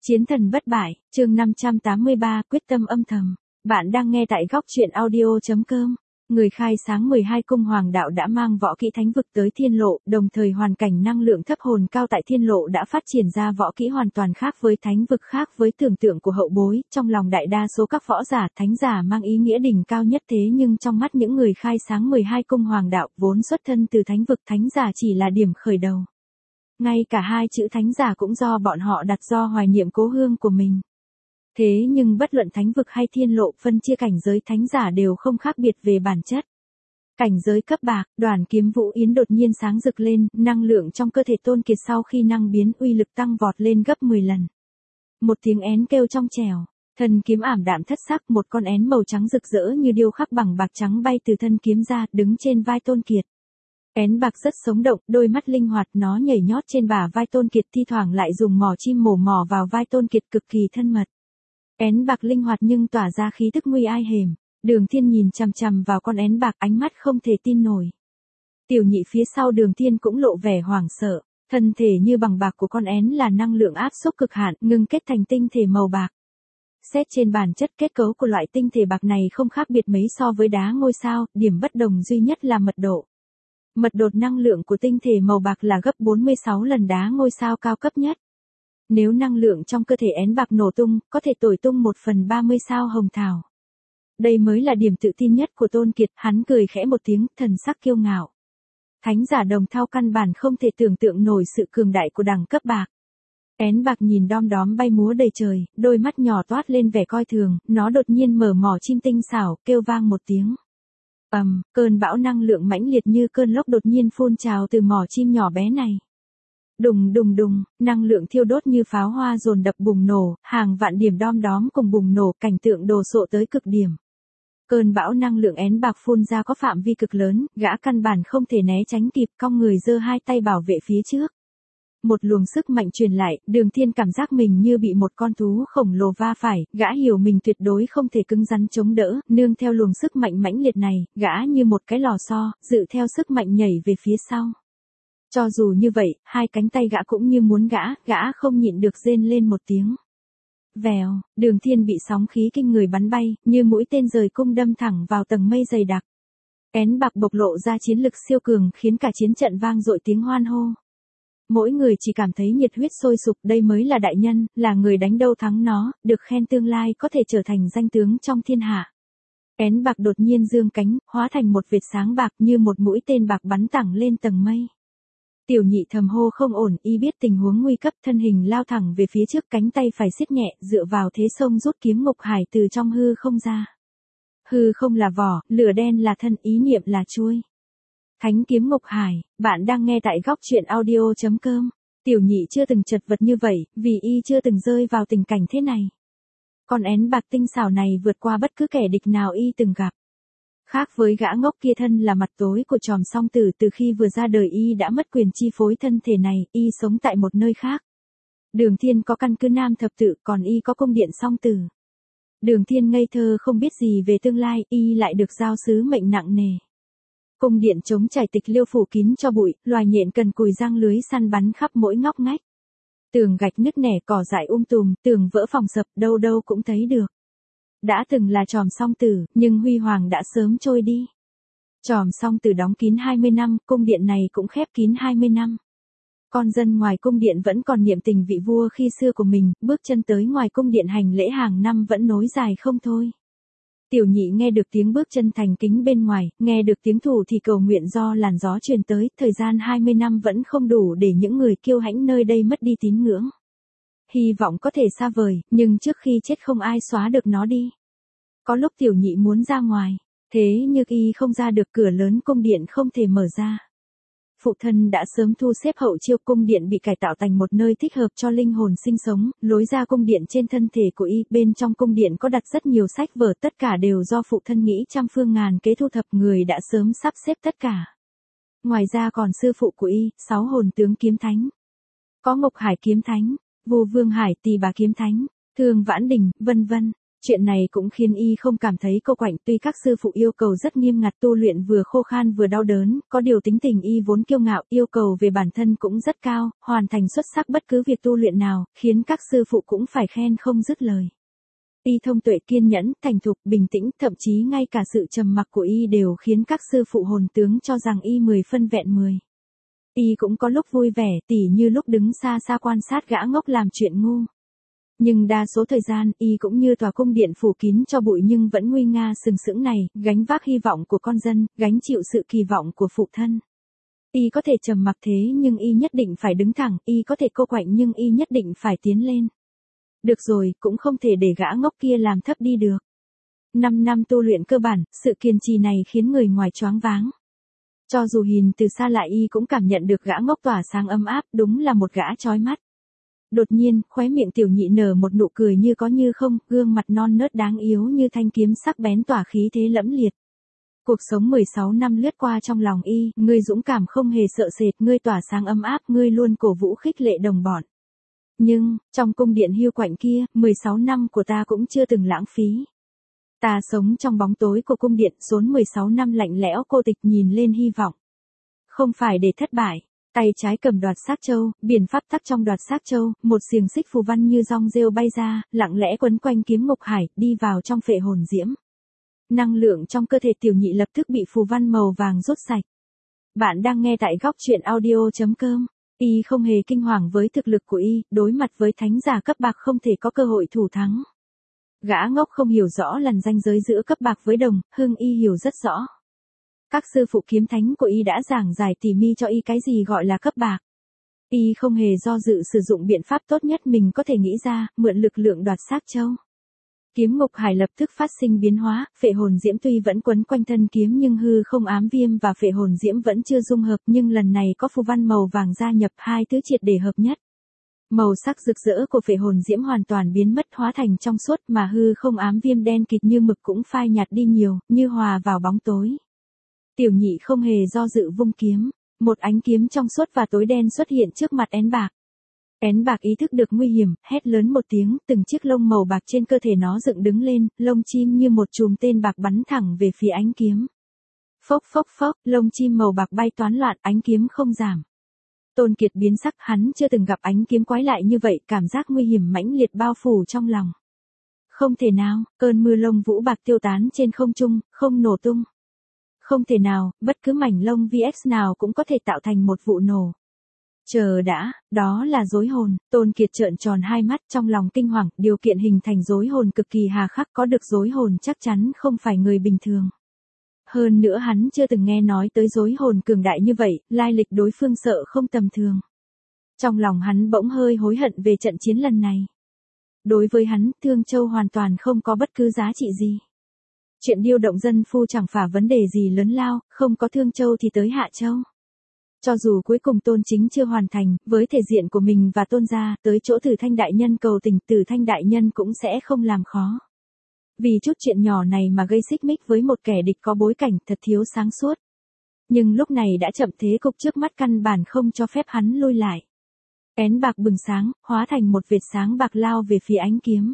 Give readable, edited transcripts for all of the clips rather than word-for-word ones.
Chiến thần bất bại, chương 583, quyết tâm âm thầm. Bạn đang nghe tại góc truyện audio.com. Người khai sáng 12 cung hoàng đạo đã mang võ kỹ thánh vực tới thiên lộ, đồng thời hoàn cảnh năng lượng thấp hồn cao tại thiên lộ đã phát triển ra võ kỹ hoàn toàn khác với thánh vực, khác với tưởng tượng của hậu bối. Trong lòng đại đa số các võ giả, thánh giả mang ý nghĩa đỉnh cao nhất, thế nhưng trong mắt những người khai sáng 12 cung hoàng đạo vốn xuất thân từ thánh vực, thánh giả chỉ là điểm khởi đầu. Ngay cả hai chữ thánh giả cũng do bọn họ đặt do hoài niệm cố hương của mình. Thế nhưng bất luận thánh vực hay thiên lộ, phân chia cảnh giới thánh giả đều không khác biệt về bản chất. Cảnh giới cấp bạc, Đoàn Kiếm Vũ Yến đột nhiên sáng rực lên, năng lượng trong cơ thể Tôn Kiệt sau khi năng biến uy lực tăng vọt lên gấp 10 lần. Một tiếng én kêu trong trẻo, thân kiếm ảm đạm thất sắc, một con én màu trắng rực rỡ như điêu khắc bằng bạc trắng bay từ thân kiếm ra, đứng trên vai Tôn Kiệt. Én bạc rất sống động, đôi mắt linh hoạt, nó nhảy nhót trên bả vai Tôn Kiệt, thi thoảng lại dùng mỏ chim mỏ vào vai Tôn Kiệt, cực kỳ thân mật. Én bạc linh hoạt nhưng tỏa ra khí tức nguy ai hềm. Đường Thiên nhìn chằm chằm vào con én bạc, ánh mắt không thể tin nổi. Tiểu Nhị phía sau Đường Thiên cũng lộ vẻ hoảng sợ, thân thể như bằng bạc của con én là năng lượng áp xúc cực hạn, ngưng kết thành tinh thể màu bạc. Xét trên bản chất, kết cấu của loại tinh thể bạc này không khác biệt mấy so với đá ngôi sao, điểm bất đồng duy nhất là mật độ. Mật độ năng lượng của tinh thể màu bạc là gấp 46 lần đá ngôi sao cao cấp nhất. Nếu năng lượng trong cơ thể én bạc nổ tung, có thể thổi tung 1/30 sao hồng thảo. Đây mới là điểm tự tin nhất của Tôn Kiệt, hắn cười khẽ một tiếng, thần sắc kiêu ngạo. Thánh giả đồng thau căn bản không thể tưởng tượng nổi sự cường đại của đẳng cấp bạc. Én bạc nhìn đom đóm bay múa đầy trời, đôi mắt nhỏ toát lên vẻ coi thường, nó đột nhiên mở mỏ chim tinh xảo, kêu vang một tiếng. Cơn bão năng lượng mãnh liệt như cơn lốc đột nhiên phun trào từ mỏ chim nhỏ bé này. Đùng đùng đùng, năng lượng thiêu đốt như pháo hoa dồn dập bùng nổ, hàng vạn điểm đom đóm cùng bùng nổ, cảnh tượng đồ sộ tới cực điểm. Cơn bão năng lượng én bạc phun ra có phạm vi cực lớn, gã căn bản không thể né tránh kịp, cong người giơ hai tay bảo vệ phía trước. Một luồng sức mạnh truyền lại, Đường Thiên cảm giác mình như bị một con thú khổng lồ va phải, gã hiểu mình tuyệt đối không thể cứng rắn chống đỡ, nương theo luồng sức mạnh mãnh liệt này, gã như một cái lò xo, dự theo sức mạnh nhảy về phía sau. Cho dù như vậy, hai cánh tay gã cũng như muốn gã không nhịn được rên lên một tiếng. Vèo, Đường Thiên bị sóng khí kinh người bắn bay, như mũi tên rời cung đâm thẳng vào tầng mây dày đặc. Én bạc bộc lộ ra chiến lực siêu cường, khiến cả chiến trận vang dội tiếng hoan hô. Mỗi người chỉ cảm thấy nhiệt huyết sôi sục, đây mới là đại nhân, là người đánh đâu thắng nó, được khen tương lai có thể trở thành danh tướng trong thiên hạ. Én bạc đột nhiên dương cánh, hóa thành một vệt sáng bạc, như một mũi tên bạc bắn thẳng lên tầng mây. Tiểu Nhị thầm hô không ổn, y biết tình huống nguy cấp, thân hình lao thẳng về phía trước, cánh tay phải siết nhẹ, dựa vào thế xông rút kiếm ngục hải từ trong hư không ra. Hư không là vỏ, lửa đen là thân, ý niệm là chuôi. Thánh kiếm ngục hải, bạn đang nghe tại góc truyện audio.com. Tiểu Nhị chưa từng chật vật như vậy, vì y chưa từng rơi vào tình cảnh thế này. Con én bạc tinh xảo này vượt qua bất cứ kẻ địch nào y từng gặp. Khác với gã ngốc kia, thân là mặt tối của Tròm Song Tử, từ khi vừa ra đời y đã mất quyền chi phối thân thể này, y sống tại một nơi khác. Đường Thiên có căn cứ Nam Thập Tự, còn y có cung điện Song Tử. Đường Thiên ngây thơ không biết gì về tương lai, y lại được giao sứ mệnh nặng nề. Cung điện trống trải tịch liêu phủ kín cho bụi, loài nhện cần cùi giăng lưới săn bắn khắp mỗi ngóc ngách. Tường gạch nứt nẻ, cỏ dại tùm, tường vỡ phòng sập, đâu đâu cũng thấy được. Đã từng là Tròm Song Tử, nhưng huy hoàng đã sớm trôi đi. Tròm Song Tử đóng kín 20 năm, cung điện này cũng khép kín 20 năm. Con dân ngoài cung điện vẫn còn niệm tình vị vua khi xưa của mình, bước chân tới ngoài cung điện hành lễ hàng năm vẫn nối dài không thôi. Tiểu Nhị nghe được tiếng bước chân thành kính bên ngoài, nghe được tiếng thủ thì cầu nguyện do làn gió truyền tới, thời gian 20 năm vẫn không đủ để những người kiêu hãnh nơi đây mất đi tín ngưỡng. Hy vọng có thể xa vời, nhưng trước khi chết không ai xóa được nó đi. Có lúc Tiểu Nhị muốn ra ngoài, thế nhưng y không ra được, cửa lớn cung điện không thể mở ra. Phụ thân đã sớm thu xếp hậu chiêu, cung điện bị cải tạo thành một nơi thích hợp cho linh hồn sinh sống, lối ra cung điện trên thân thể của y, bên trong cung điện có đặt rất nhiều sách vở, tất cả đều do phụ thân nghĩ trăm phương ngàn kế thu thập, người đã sớm sắp xếp tất cả. Ngoài ra còn sư phụ của y, 6 hồn tướng kiếm thánh. Có Ngục Hải kiếm thánh, Vô Vương Hải Tỳ Bà kiếm thánh, Thương Vãn Đình, vân vân. Chuyện này cũng khiến y không cảm thấy cô quạnh, tuy các sư phụ yêu cầu rất nghiêm ngặt, tu luyện vừa khô khan vừa đau đớn, có điều tính tình y vốn kiêu ngạo, yêu cầu về bản thân cũng rất cao, hoàn thành xuất sắc bất cứ việc tu luyện nào, khiến các sư phụ cũng phải khen không dứt lời. Y thông tuệ, kiên nhẫn, thành thục, bình tĩnh, thậm chí ngay cả sự trầm mặc của y đều khiến các sư phụ hồn tướng cho rằng y 10 phân vẹn 10. Y cũng có lúc vui vẻ, tỉ như lúc đứng xa xa quan sát gã ngốc làm chuyện ngu. Nhưng đa số thời gian, y cũng như tòa cung điện phủ kín cho bụi nhưng vẫn nguy nga sừng sững này, gánh vác hy vọng của con dân, gánh chịu sự kỳ vọng của phụ thân. Y có thể trầm mặc thế nhưng y nhất định phải đứng thẳng, y có thể cô quạnh nhưng y nhất định phải tiến lên. Được rồi, cũng không thể để gã ngốc kia làm thấp đi được. 5 năm tu luyện cơ bản, sự kiên trì này khiến người ngoài choáng váng. Cho dù nhìn từ xa lại y cũng cảm nhận được gã ngốc tỏa sáng ấm áp, đúng là một gã chói mắt. Đột nhiên, khóe miệng tiểu nhị nở một nụ cười như có như không, gương mặt non nớt đáng yếu như thanh kiếm sắc bén tỏa khí thế lẫm liệt. Cuộc sống 16 năm lướt qua trong lòng y, ngươi dũng cảm không hề sợ sệt, ngươi tỏa sáng ấm áp, ngươi luôn cổ vũ khích lệ đồng bọn. Nhưng, trong cung điện hiu quạnh kia, 16 năm của ta cũng chưa từng lãng phí. Ta sống trong bóng tối của cung điện, xốn 16 năm lạnh lẽo cô tịch, nhìn lên hy vọng. Không phải để thất bại. Tay trái cầm đoạt xác châu, biển pháp tắc trong đoạt xác châu, một xiềng xích phù văn như rong rêu bay ra, lặng lẽ quấn quanh kiếm ngục hải, đi vào trong phệ hồn diễm. Năng lượng trong cơ thể tiểu nhị lập tức bị phù văn màu vàng rút sạch. Bạn đang nghe tại góc truyện audio.com. Y không hề kinh hoàng với thực lực của y, đối mặt với thánh giả cấp bạc không thể có cơ hội thủ thắng. Gã ngốc không hiểu rõ lần ranh giới giữa cấp bạc với đồng, Hưng y hiểu rất rõ. Các sư phụ kiếm thánh của y đã giảng giải tỉ mỉ cho y cái gì gọi là cấp bạc. Y không hề do dự sử dụng biện pháp tốt nhất mình có thể nghĩ ra, mượn lực lượng đoạt xác châu. Kiếm ngục hải lập tức phát sinh biến hóa, phệ hồn diễm tuy vẫn quấn quanh thân kiếm nhưng hư không ám viêm và phệ hồn diễm vẫn chưa dung hợp, nhưng lần này có phù văn màu vàng gia nhập, hai thứ triệt để hợp nhất. Màu sắc rực rỡ của phệ hồn diễm hoàn toàn biến mất, hóa thành trong suốt, mà hư không ám viêm đen kịt như mực cũng phai nhạt đi nhiều, như hòa vào bóng tối. Tiểu nhị không hề do dự vung kiếm, một ánh kiếm trong suốt và tối đen xuất hiện trước mặt én bạc. Én bạc ý thức được nguy hiểm, hét lớn một tiếng, từng chiếc lông màu bạc trên cơ thể nó dựng đứng lên, lông chim như một chùm tên bạc bắn thẳng về phía ánh kiếm. Phốc phốc phốc, lông chim màu bạc bay toán loạn, ánh kiếm không giảm. Tôn Kiệt biến sắc, hắn chưa từng gặp ánh kiếm quái lại như vậy, cảm giác nguy hiểm mãnh liệt bao phủ trong lòng. Không thể nào, cơn mưa lông vũ bạc tiêu tán trên không trung, không nổ tung. Không thể nào, bất cứ mảnh lông VX nào cũng có thể tạo thành một vụ nổ. Chờ đã, đó là rối hồn. Tôn Kiệt trợn tròn hai mắt, trong lòng kinh hoàng, điều kiện hình thành rối hồn cực kỳ hà khắc, có được rối hồn chắc chắn không phải người bình thường. Hơn nữa hắn chưa từng nghe nói tới rối hồn cường đại như vậy, lai lịch đối phương sợ không tầm thường. Trong lòng hắn bỗng hơi hối hận về trận chiến lần này. Đối với hắn, Thương Châu hoàn toàn không có bất cứ giá trị gì. Chuyện điêu động dân phu chẳng phải vấn đề gì lớn lao, không có Thương Châu thì tới Hạ Châu. Cho dù cuối cùng Tôn Chính chưa hoàn thành, với thể diện của mình và Tôn gia, tới chỗ Tử Thanh đại nhân cầu tình, Tử Thanh đại nhân cũng sẽ không làm khó. Vì chút chuyện nhỏ này mà gây xích mích với một kẻ địch có bối cảnh, thật thiếu sáng suốt. Nhưng lúc này đã chậm, thế cục trước mắt căn bản không cho phép hắn lui lại. Én bạc bừng sáng, hóa thành một vệt sáng bạc lao về phía ánh kiếm.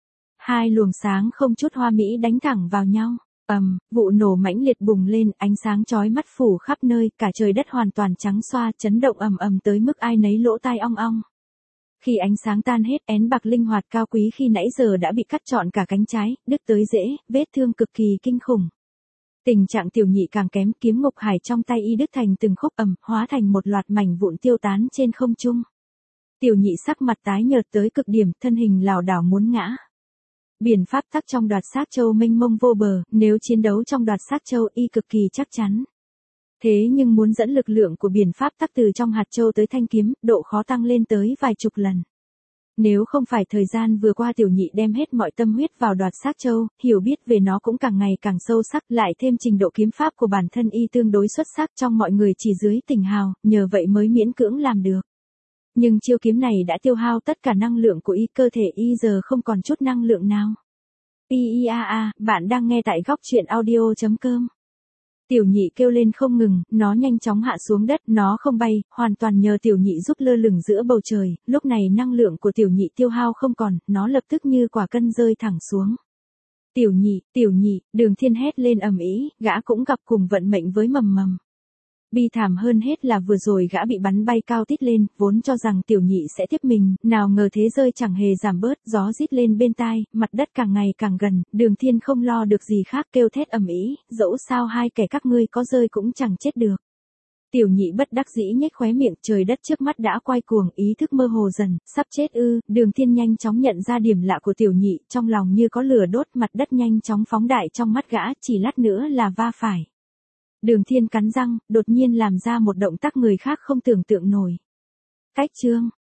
Hai luồng sáng không chút hoa mỹ đánh thẳng vào nhau. Vụ nổ mãnh liệt bùng lên, ánh sáng chói mắt phủ khắp nơi, cả trời đất hoàn toàn trắng xoa, chấn động ầm tới mức ai nấy lỗ tai ong ong. Khi ánh sáng tan hết, én bạc linh hoạt cao quý khi nãy giờ đã bị cắt trọn cả cánh trái, đứt tới rễ, vết thương cực kỳ kinh khủng. Tình trạng tiểu nhị càng kém, kiếm ngục hải trong tay y đứt thành từng khúc, hóa thành một loạt mảnh vụn tiêu tán trên không trung. Tiểu nhị sắc mặt tái nhợt tới cực điểm, thân hình lảo đảo muốn ngã. Biển pháp tắc trong đoạt xác châu mênh mông vô bờ, nếu chiến đấu trong đoạt xác châu y cực kỳ chắc chắn. Thế nhưng muốn dẫn lực lượng của biển pháp tắc từ trong hạt châu tới thanh kiếm, độ khó tăng lên tới vài chục lần. Nếu không phải thời gian vừa qua tiểu nhị đem hết mọi tâm huyết vào đoạt xác châu, hiểu biết về nó cũng càng ngày càng sâu sắc, lại thêm trình độ kiếm pháp của bản thân y tương đối xuất sắc trong mọi người chỉ dưới tỉnh hào, nhờ vậy mới miễn cưỡng làm được. Nhưng chiêu kiếm này đã tiêu hao tất cả năng lượng của y, cơ thể y giờ không còn chút năng lượng nào. Bạn đang nghe tại góc truyện audio.com. Tiểu nhị kêu lên không ngừng, nó nhanh chóng hạ xuống đất, nó không bay, hoàn toàn nhờ tiểu nhị giúp lơ lửng giữa bầu trời, lúc này năng lượng của tiểu nhị tiêu hao không còn, nó lập tức như quả cân rơi thẳng xuống. Tiểu nhị, Đường Thiên hét lên ầm ĩ, gã cũng gặp cùng vận mệnh với Mầm Mầm. Bi thảm hơn hết là vừa rồi gã bị bắn bay cao tít lên, vốn cho rằng tiểu nhị sẽ tiếp mình, nào ngờ thế rơi chẳng hề giảm bớt, gió rít lên bên tai, mặt đất càng ngày càng gần, Đường Thiên không lo được gì khác kêu thét ầm ĩ, dẫu sao hai kẻ các ngươi có rơi cũng chẳng chết được. Tiểu nhị bất đắc dĩ nhếch khóe miệng, trời đất trước mắt đã quay cuồng, ý thức mơ hồ dần, sắp chết ư? Đường Thiên nhanh chóng nhận ra điểm lạ của tiểu nhị, trong lòng như có lửa đốt, mặt đất nhanh chóng phóng đại trong mắt gã, chỉ lát nữa là va phải. Đường Thiên cắn răng, đột nhiên làm ra một động tác người khác không tưởng tượng nổi. Cách chương